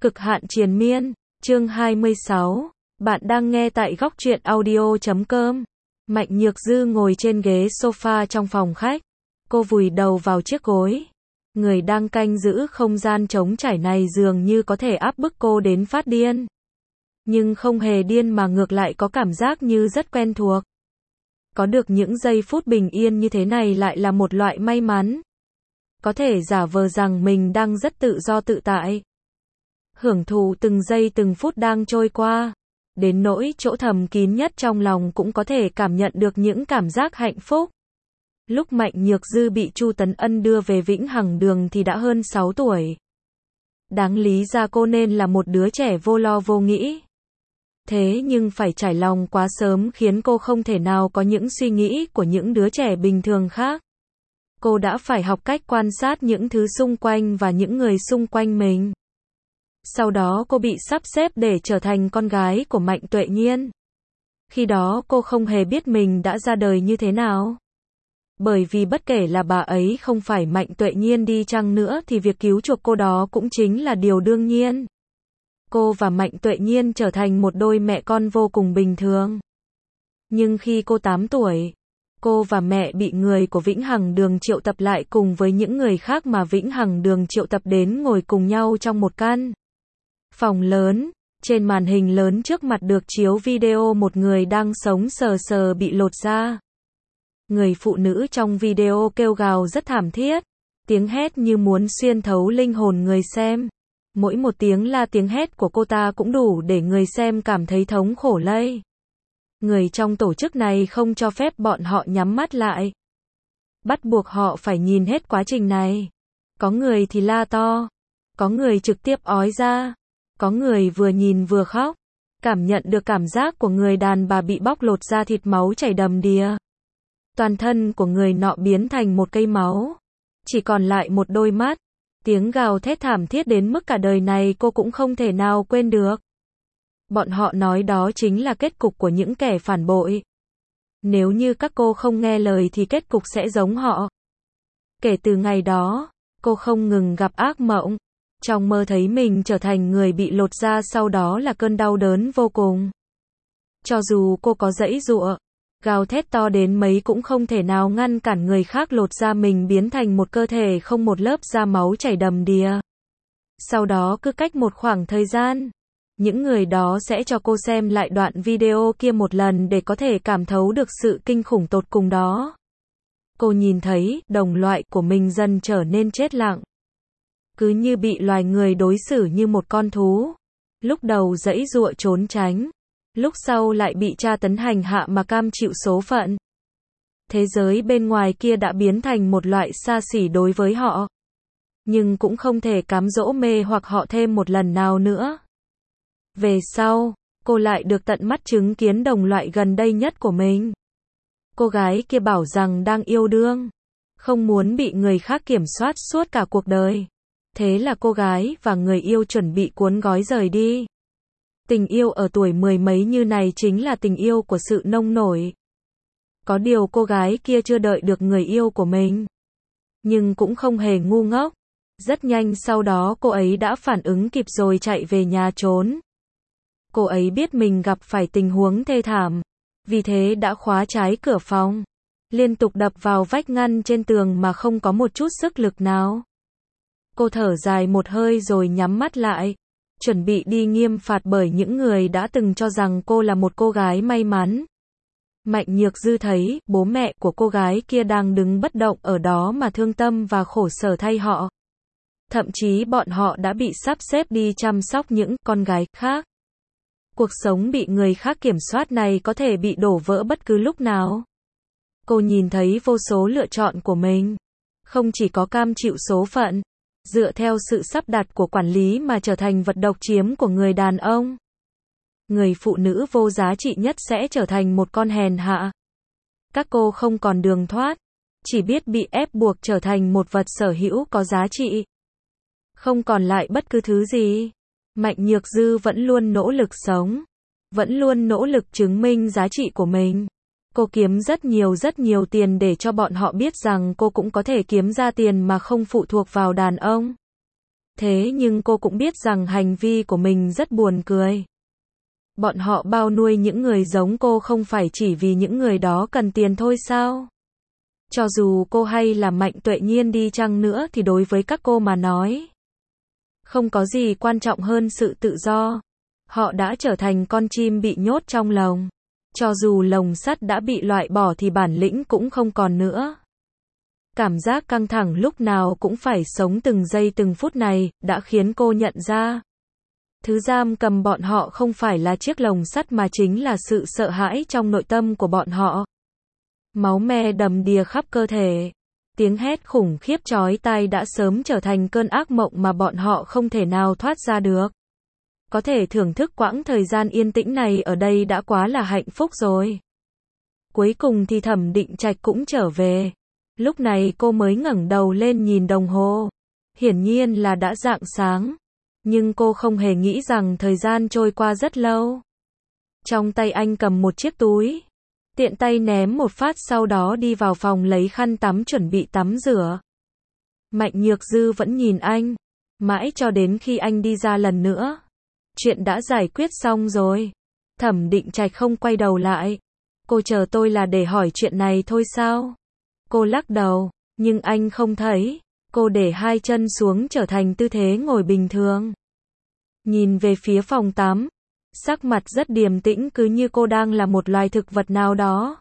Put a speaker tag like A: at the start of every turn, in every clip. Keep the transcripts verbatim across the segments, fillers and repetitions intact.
A: Cực hạn triền miên, chương hai mươi sáu. Bạn đang nghe tại góc truyện audio chấm com. Mạnh Nhược Dư ngồi trên ghế sofa trong phòng khách. Cô vùi đầu vào chiếc gối. Người đang canh giữ không gian trống trải này dường như có thể áp bức cô đến phát điên. Nhưng không hề điên mà ngược lại có cảm giác như rất quen thuộc. Có được những giây phút bình yên như thế này lại là một loại may mắn. Có thể giả vờ rằng mình đang rất tự do tự tại. Hưởng thụ từng giây từng phút đang trôi qua. Đến nỗi chỗ thầm kín nhất trong lòng cũng có thể cảm nhận được những cảm giác hạnh phúc. Lúc Mạnh Nhược Dư bị Chu Tấn Ân đưa về Vĩnh Hằng Đường thì đã hơn sáu tuổi. Đáng lý ra cô nên là một đứa trẻ vô lo vô nghĩ. Thế nhưng phải trải lòng quá sớm khiến cô không thể nào có những suy nghĩ của những đứa trẻ bình thường khác. Cô đã phải học cách quan sát những thứ xung quanh và những người xung quanh mình. Sau đó cô bị sắp xếp để trở thành con gái của Mạnh Tuệ Nhiên. Khi đó cô không hề biết mình đã ra đời như thế nào. Bởi vì bất kể là bà ấy không phải Mạnh Tuệ Nhiên đi chăng nữa thì việc cứu chuộc cô đó cũng chính là điều đương nhiên. Cô và Mạnh Tuệ Nhiên trở thành một đôi mẹ con vô cùng bình thường. Nhưng khi cô tám tuổi, cô và mẹ bị người của Vĩnh Hằng Đường triệu tập lại cùng với những người khác mà Vĩnh Hằng Đường triệu tập đến ngồi cùng nhau trong một căn phòng lớn. Trên màn hình lớn trước mặt được chiếu video một người đang sống sờ sờ bị lột da. Người phụ nữ trong video kêu gào rất thảm thiết, tiếng hét như muốn xuyên thấu linh hồn người xem. Mỗi một tiếng la tiếng hét của cô ta cũng đủ để người xem cảm thấy thống khổ lây. Người trong tổ chức này không cho phép bọn họ nhắm mắt lại. Bắt buộc họ phải nhìn hết quá trình này. Có người thì la to, có người trực tiếp ói ra, có người vừa nhìn vừa khóc. Cảm nhận được cảm giác của người đàn bà bị bóc lột da thịt máu chảy đầm đìa. Toàn thân của người nọ biến thành một cây máu. Chỉ còn lại một đôi mắt. Tiếng gào thét thảm thiết đến mức cả đời này cô cũng không thể nào quên được. Bọn họ nói đó chính là kết cục của những kẻ phản bội. Nếu như các cô không nghe lời thì kết cục sẽ giống họ. Kể từ ngày đó, cô không ngừng gặp ác mộng. Trong mơ thấy mình trở thành người bị lột da, sau đó là cơn đau đớn vô cùng. Cho dù cô có giãy giụa, gào thét to đến mấy cũng không thể nào ngăn cản người khác lột da mình biến thành một cơ thể không một lớp da máu chảy đầm đìa. Sau đó cứ cách một khoảng thời gian, những người đó sẽ cho cô xem lại đoạn video kia một lần để có thể cảm thấu được sự kinh khủng tột cùng đó. Cô nhìn thấy đồng loại của mình dần trở nên chết lặng. Cứ như bị loài người đối xử như một con thú. Lúc đầu giãy giụa trốn tránh, lúc sau lại bị tra tấn hành hạ mà cam chịu số phận. Thế giới bên ngoài kia đã biến thành một loại xa xỉ đối với họ. Nhưng cũng không thể cám dỗ mê hoặc họ thêm một lần nào nữa. Về sau, cô lại được tận mắt chứng kiến đồng loại gần đây nhất của mình. Cô gái kia bảo rằng đang yêu đương, không muốn bị người khác kiểm soát suốt cả cuộc đời. Thế là cô gái và người yêu chuẩn bị cuốn gói rời đi. Tình yêu ở tuổi mười mấy như này chính là tình yêu của sự nông nổi. Có điều cô gái kia chưa đợi được người yêu của mình. Nhưng cũng không hề ngu ngốc. Rất nhanh sau đó cô ấy đã phản ứng kịp rồi chạy về nhà trốn. Cô ấy biết mình gặp phải tình huống thê thảm. Vì thế đã khóa trái cửa phòng. Liên tục đập vào vách ngăn trên tường mà không có một chút sức lực nào. Cô thở dài một hơi rồi nhắm mắt lại. Chuẩn bị đi nghiêm phạt bởi những người đã từng cho rằng cô là một cô gái may mắn. Mạnh Nhược Dư thấy bố mẹ của cô gái kia đang đứng bất động ở đó mà thương tâm và khổ sở thay họ. Thậm chí bọn họ đã bị sắp xếp đi chăm sóc những con gái khác. Cuộc sống bị người khác kiểm soát này có thể bị đổ vỡ bất cứ lúc nào. Cô nhìn thấy vô số lựa chọn của mình. Không chỉ có cam chịu số phận, dựa theo sự sắp đặt của quản lý mà trở thành vật độc chiếm của người đàn ông. Người phụ nữ vô giá trị nhất sẽ trở thành một con hèn hạ. Các cô không còn đường thoát, chỉ biết bị ép buộc trở thành một vật sở hữu có giá trị. Không còn lại bất cứ thứ gì. Mạnh Nhược Dư vẫn luôn nỗ lực sống, vẫn luôn nỗ lực chứng minh giá trị của mình. Cô kiếm rất nhiều rất nhiều tiền để cho bọn họ biết rằng cô cũng có thể kiếm ra tiền mà không phụ thuộc vào đàn ông. Thế nhưng cô cũng biết rằng hành vi của mình rất buồn cười. Bọn họ bao nuôi những người giống cô không phải chỉ vì những người đó cần tiền thôi sao? Cho dù cô hay là Mạnh Tuệ Nhiên đi chăng nữa thì đối với các cô mà nói, không có gì quan trọng hơn sự tự do. Họ đã trở thành con chim bị nhốt trong lồng. Cho dù lồng sắt đã bị loại bỏ thì bản lĩnh cũng không còn nữa. Cảm giác căng thẳng lúc nào cũng phải sống từng giây từng phút này, đã khiến cô nhận ra. Thứ giam cầm bọn họ không phải là chiếc lồng sắt mà chính là sự sợ hãi trong nội tâm của bọn họ. Máu me đầm đìa khắp cơ thể. Tiếng hét khủng khiếp chói tai đã sớm trở thành cơn ác mộng mà bọn họ không thể nào thoát ra được. Có thể thưởng thức quãng thời gian yên tĩnh này ở đây đã quá là hạnh phúc rồi. Cuối cùng thì Thẩm Định Trạch cũng trở về. Lúc này cô mới ngẩng đầu lên nhìn đồng hồ. Hiển nhiên là đã rạng sáng. Nhưng cô không hề nghĩ rằng thời gian trôi qua rất lâu. Trong tay anh cầm một chiếc túi. Tiện tay ném một phát sau đó đi vào phòng lấy khăn tắm chuẩn bị tắm rửa. Mạnh Nhược Dư vẫn nhìn anh. Mãi cho đến khi anh đi ra lần nữa. Chuyện đã giải quyết xong rồi. Thẩm Định Trạch không quay đầu lại. Cô chờ tôi là để hỏi chuyện này thôi sao? Cô lắc đầu, nhưng anh không thấy. Cô để hai chân xuống trở thành tư thế ngồi bình thường. Nhìn về phía phòng tắm. Sắc mặt rất điềm tĩnh cứ như cô đang là một loài thực vật nào đó.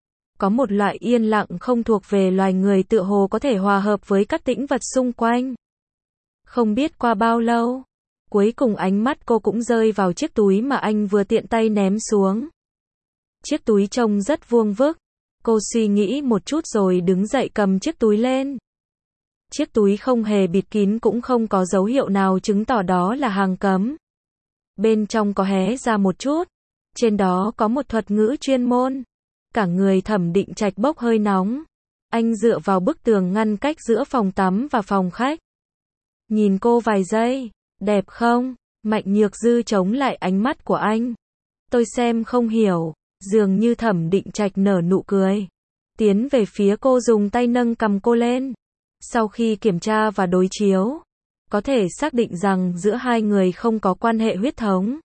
A: Có một loại yên lặng không thuộc về loài người tựa hồ có thể hòa hợp với các tĩnh vật xung quanh. Không biết qua bao lâu. Cuối cùng ánh mắt cô cũng rơi vào chiếc túi mà anh vừa tiện tay ném xuống. Chiếc túi trông rất vuông vức. Cô suy nghĩ một chút rồi đứng dậy cầm chiếc túi lên. Chiếc túi không hề bịt kín cũng không có dấu hiệu nào chứng tỏ đó là hàng cấm. Bên trong có hé ra một chút. Trên đó có một thuật ngữ chuyên môn. Cả người Thẩm Định Trạch bốc hơi nóng. Anh dựa vào bức tường ngăn cách giữa phòng tắm và phòng khách. Nhìn cô vài giây. Đẹp không? Mạnh Nhược Dư chống lại ánh mắt của anh. Tôi xem không hiểu. Dường như Thẩm Định Trạch nở nụ cười. Tiến về phía cô dùng tay nâng cầm cô lên. Sau khi kiểm tra và đối chiếu, có thể xác định rằng giữa hai người không có quan hệ huyết thống.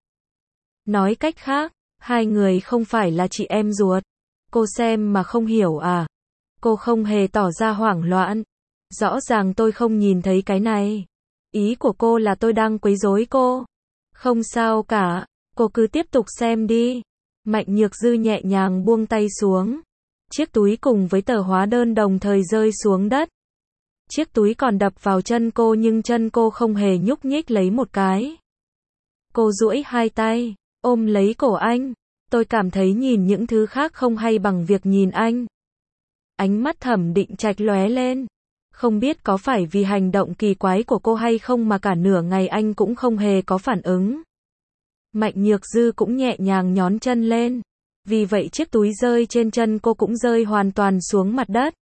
A: Nói cách khác, hai người không phải là chị em ruột. Cô xem mà không hiểu à? Cô không hề tỏ ra hoảng loạn. Rõ ràng tôi không nhìn thấy cái này. Ý của cô là tôi đang quấy rối cô. Không sao cả, cô cứ tiếp tục xem đi. Mạnh Nhược Dư nhẹ nhàng buông tay xuống. Chiếc túi cùng với tờ hóa đơn đồng thời rơi xuống đất. Chiếc túi còn đập vào chân cô nhưng chân cô không hề nhúc nhích lấy một cái. Cô duỗi hai tay, ôm lấy cổ anh. Tôi cảm thấy nhìn những thứ khác không hay bằng việc nhìn anh. Ánh mắt Thẩm Định Trạch lóe lên. Không biết có phải vì hành động kỳ quái của cô hay không mà cả nửa ngày anh cũng không hề có phản ứng. Mạnh Nhược Dư cũng nhẹ nhàng nhón chân lên. Vì vậy chiếc túi rơi trên chân cô cũng rơi hoàn toàn xuống mặt đất.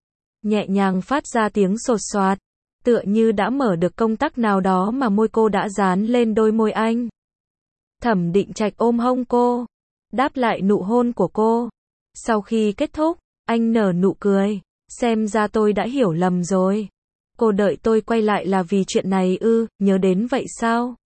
A: Nhẹ nhàng phát ra tiếng sột soạt. Tựa như đã mở được công tắc nào đó mà môi cô đã dán lên đôi môi anh. Thẩm Định Trạch ôm hông cô. Đáp lại nụ hôn của cô. Sau khi kết thúc, anh nở nụ cười. Xem ra tôi đã hiểu lầm rồi. Cô đợi tôi quay lại là vì chuyện này ư, nhớ đến vậy sao?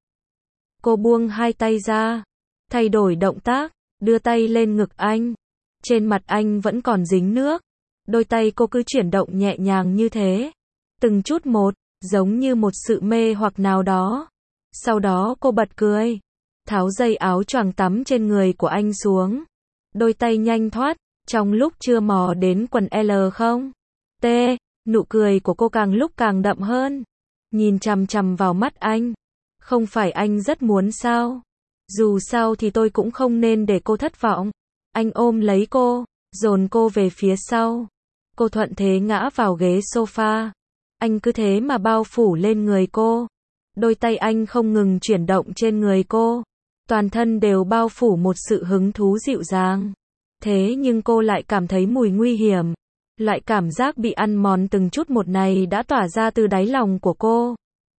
A: Cô buông hai tay ra. Thay đổi động tác, đưa tay lên ngực anh. Trên mặt anh vẫn còn dính nước. Đôi tay cô cứ chuyển động nhẹ nhàng như thế. Từng chút một, giống như một sự mê hoặc nào đó. Sau đó cô bật cười. Tháo dây áo choàng tắm trên người của anh xuống. Đôi tay nhanh thoát, trong lúc chưa mò đến quần L không? T, nụ cười của cô càng lúc càng đậm hơn. Nhìn chằm chằm vào mắt anh. Không phải anh rất muốn sao? Dù sao thì tôi cũng không nên để cô thất vọng. Anh ôm lấy cô, dồn cô về phía sau. Cô thuận thế ngã vào ghế sofa. Anh cứ thế mà bao phủ lên người cô. Đôi tay anh không ngừng chuyển động trên người cô. Toàn thân đều bao phủ một sự hứng thú dịu dàng. Thế nhưng cô lại cảm thấy mùi nguy hiểm. Loại cảm giác bị ăn mòn từng chút một này đã tỏa ra từ đáy lòng của cô.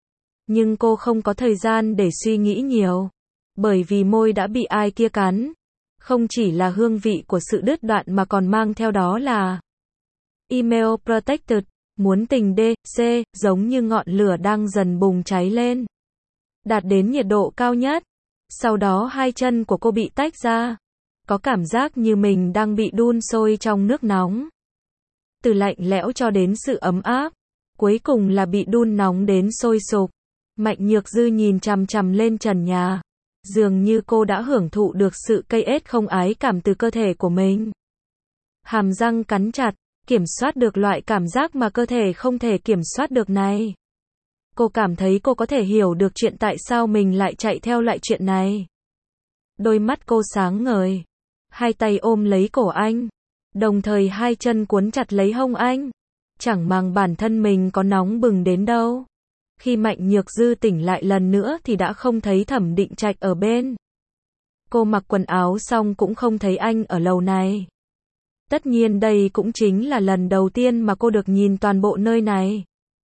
A: Nhưng cô không có thời gian để suy nghĩ nhiều. Bởi vì môi đã bị ai kia cắn. Không chỉ là hương vị của sự đứt đoạn mà còn mang theo đó là email protected. muốn tình D, C, giống như ngọn lửa đang dần bùng cháy lên, đạt đến nhiệt độ cao nhất. Sau đó hai chân của cô bị tách ra, có cảm giác như mình đang bị đun sôi trong nước nóng. Từ lạnh lẽo cho đến sự ấm áp, cuối cùng là bị đun nóng đến sôi sục. Mạnh Nhược Dư nhìn chằm chằm lên trần nhà, dường như cô đã hưởng thụ được sự cây ết không ái cảm từ cơ thể của mình. Hàm răng cắn chặt, kiểm soát được loại cảm giác mà cơ thể không thể kiểm soát được này. Cô cảm thấy cô có thể hiểu được chuyện tại sao mình lại chạy theo loại chuyện này. Đôi mắt cô sáng ngời, hai tay ôm lấy cổ anh, đồng thời hai chân cuốn chặt lấy hông anh, chẳng màng bản thân mình có nóng bừng đến đâu. Khi Mạnh Nhược Dư tỉnh lại lần nữa thì đã không thấy Thẩm Định Trạch ở bên. Cô mặc quần áo xong cũng không thấy anh ở lầu này. Tất nhiên đây cũng chính là lần đầu tiên mà cô được nhìn toàn bộ nơi này.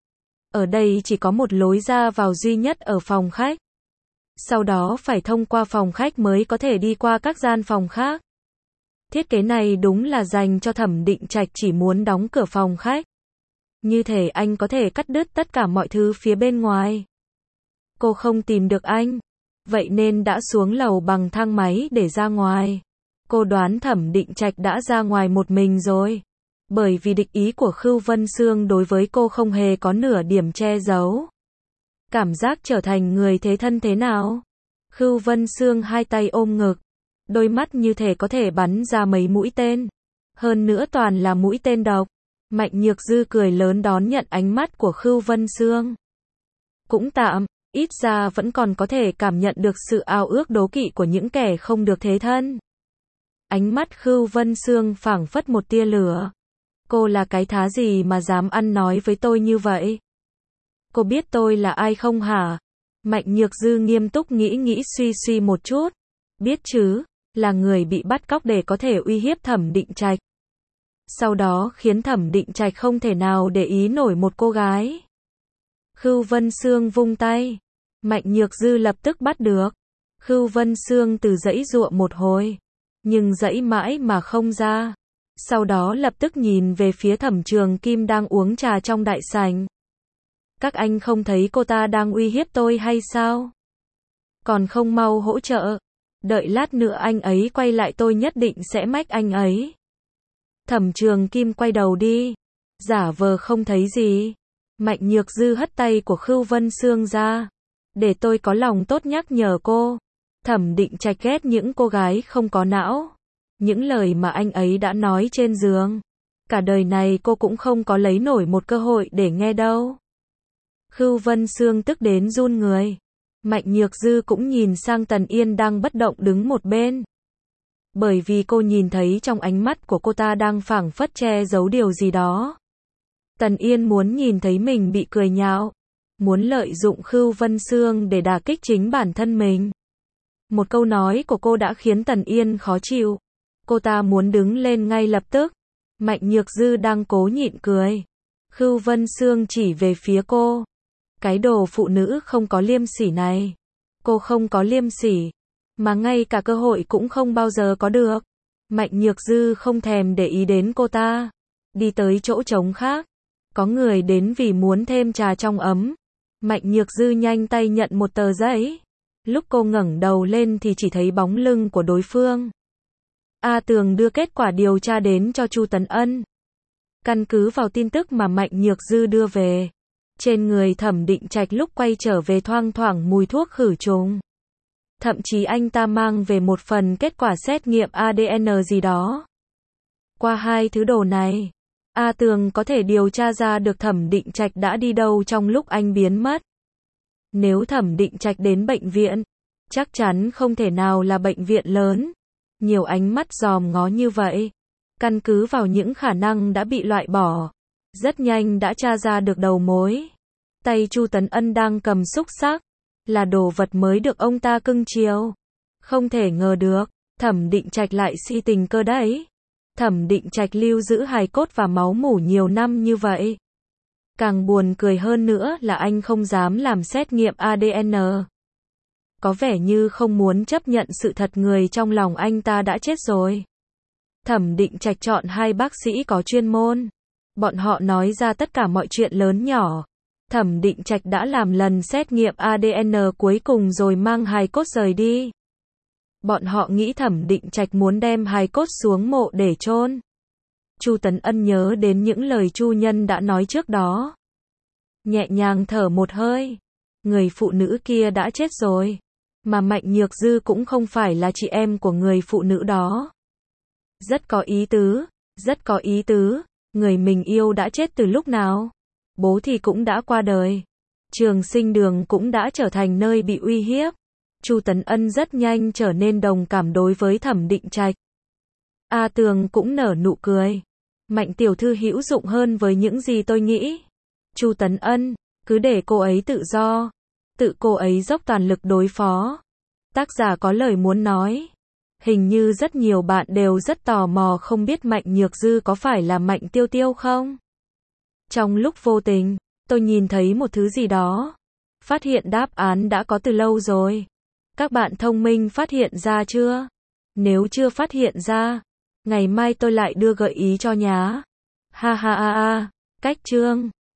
A: Ở đây chỉ có một lối ra vào duy nhất ở phòng khách. Sau đó phải thông qua phòng khách mới có thể đi qua các gian phòng khác. Thiết kế này đúng là dành cho Thẩm Định Trạch chỉ muốn đóng cửa phòng khách. Như thể anh có thể cắt đứt tất cả mọi thứ phía bên ngoài. Cô không tìm được anh, vậy nên đã xuống lầu bằng thang máy để ra ngoài. Cô đoán Thẩm Định Trạch đã ra ngoài một mình rồi. Bởi vì địch ý của Khưu Vân Sương đối với cô không hề có nửa điểm che giấu. Cảm giác trở thành người thế thân thế nào? Khưu Vân Sương hai tay ôm ngực, đôi mắt như thể có thể bắn ra mấy mũi tên. Hơn nữa toàn là mũi tên độc. Mạnh Nhược Dư cười lớn đón nhận ánh mắt của Khưu Vân Sương. Cũng tạm, ít ra vẫn còn có thể cảm nhận được sự ao ước đố kỵ của những kẻ không được thế thân. Ánh mắt Khưu Vân Sương phảng phất một tia lửa. Cô là cái thá gì mà dám ăn nói với tôi như vậy? Cô biết tôi là ai không hả? Mạnh Nhược Dư nghiêm túc nghĩ nghĩ suy suy một chút. Biết chứ, là người bị bắt cóc để có thể uy hiếp Thẩm Định Trạch. Sau đó khiến Thẩm Định Trạch không thể nào để ý nổi một cô gái. Khưu Vân Sương vung tay. Mạnh Nhược Dư lập tức bắt được. Khưu Vân Sương từ giãy giụa một hồi, nhưng giãy mãi mà không ra. Sau đó lập tức nhìn về phía Thẩm Trường Kim đang uống trà trong đại sảnh. Các anh không thấy cô ta đang uy hiếp tôi hay sao? Còn không mau hỗ trợ. Đợi lát nữa anh ấy quay lại tôi nhất định sẽ mách anh ấy. Thẩm Trường Kim quay đầu đi, giả vờ không thấy gì. Mạnh Nhược Dư hất tay của Khưu Vân Sương ra. Để tôi có lòng tốt nhắc nhở cô. Thẩm Định Trạch ghét những cô gái không có não. Những lời mà anh ấy đã nói trên giường, cả đời này cô cũng không có lấy nổi một cơ hội để nghe đâu. Khưu Vân Sương tức đến run người. Mạnh Nhược Dư cũng nhìn sang Tần Yên đang bất động đứng một bên. Bởi vì cô nhìn thấy trong ánh mắt của cô ta đang phảng phất che giấu điều gì đó. Tần Yên muốn nhìn thấy mình bị cười nhạo, muốn lợi dụng Khưu Vân Sương để đả kích chính bản thân mình. Một câu nói của cô đã khiến Tần Yên khó chịu. Cô ta muốn đứng lên ngay lập tức. Mạnh Nhược Dư đang cố nhịn cười. Khưu Vân Sương chỉ về phía cô. Cái đồ phụ nữ không có liêm sỉ này. Cô không có liêm sỉ, mà ngay cả cơ hội cũng không bao giờ có được. Mạnh Nhược Dư không thèm để ý đến cô ta. Đi tới chỗ trống khác. Có người đến vì muốn thêm trà trong ấm. Mạnh Nhược Dư nhanh tay nhận một tờ giấy. Lúc cô ngẩng đầu lên thì chỉ thấy bóng lưng của đối phương. A Tường đưa kết quả điều tra đến cho Chu Tấn Ân. Căn cứ vào tin tức mà Mạnh Nhược Dư đưa về, trên người Thẩm Định Trạch lúc quay trở về thoang thoảng mùi thuốc khử trùng. Thậm chí anh ta mang về một phần kết quả xét nghiệm a đê en gì đó. Qua hai thứ đồ này, A Tường có thể điều tra ra được Thẩm Định Trạch đã đi đâu trong lúc anh biến mất. Nếu Thẩm Định Trạch đến bệnh viện, chắc chắn không thể nào là bệnh viện lớn. Nhiều ánh mắt dòm ngó như vậy. Căn cứ vào những khả năng đã bị loại bỏ, rất nhanh đã tra ra được đầu mối. Tay Chu Tấn Ân đang cầm xúc xắc, là đồ vật mới được ông ta cưng chiều. Không thể ngờ được, Thẩm Định Trạch lại si tình cơ đấy. Thẩm Định Trạch lưu giữ hài cốt và máu mủ nhiều năm như vậy. Càng buồn cười hơn nữa là anh không dám làm xét nghiệm a đê en. Có vẻ như không muốn chấp nhận sự thật người trong lòng anh ta đã chết rồi. Thẩm Định Trạch chọn hai bác sĩ có chuyên môn. Bọn họ nói ra tất cả mọi chuyện lớn nhỏ. Thẩm Định Trạch đã làm lần xét nghiệm a đê en cuối cùng rồi mang hài cốt rời đi. Bọn họ nghĩ Thẩm Định Trạch muốn đem hài cốt xuống mộ để chôn. Chu Tấn Ân nhớ đến những lời Chu Nhân đã nói trước đó. Nhẹ nhàng thở một hơi. Người phụ nữ kia đã chết rồi. Mà Mạnh Nhược Dư cũng không phải là chị em của người phụ nữ đó. Rất có ý tứ, rất có ý tứ. Người mình yêu đã chết từ lúc nào? Bố thì cũng đã qua đời. Trường Sinh Đường cũng đã trở thành nơi bị uy hiếp. Chu Tấn Ân rất nhanh trở nên đồng cảm đối với Thẩm Định Trạch. A Tường cũng nở nụ cười. Mạnh tiểu thư hữu dụng hơn với những gì tôi nghĩ. Chu Tấn Ân, cứ để cô ấy tự do. Tự cô ấy dốc toàn lực đối phó. Tác giả có lời muốn nói. Hình như rất nhiều bạn đều rất tò mò không biết Mạnh Nhược Dư có phải là Mạnh Tiêu Tiêu không? Trong lúc vô tình, tôi nhìn thấy một thứ gì đó. Phát hiện đáp án đã có từ lâu rồi. Các bạn thông minh phát hiện ra chưa? Nếu chưa phát hiện ra, ngày mai tôi lại đưa gợi ý cho nhá. Ha ha ha ha, cách chương.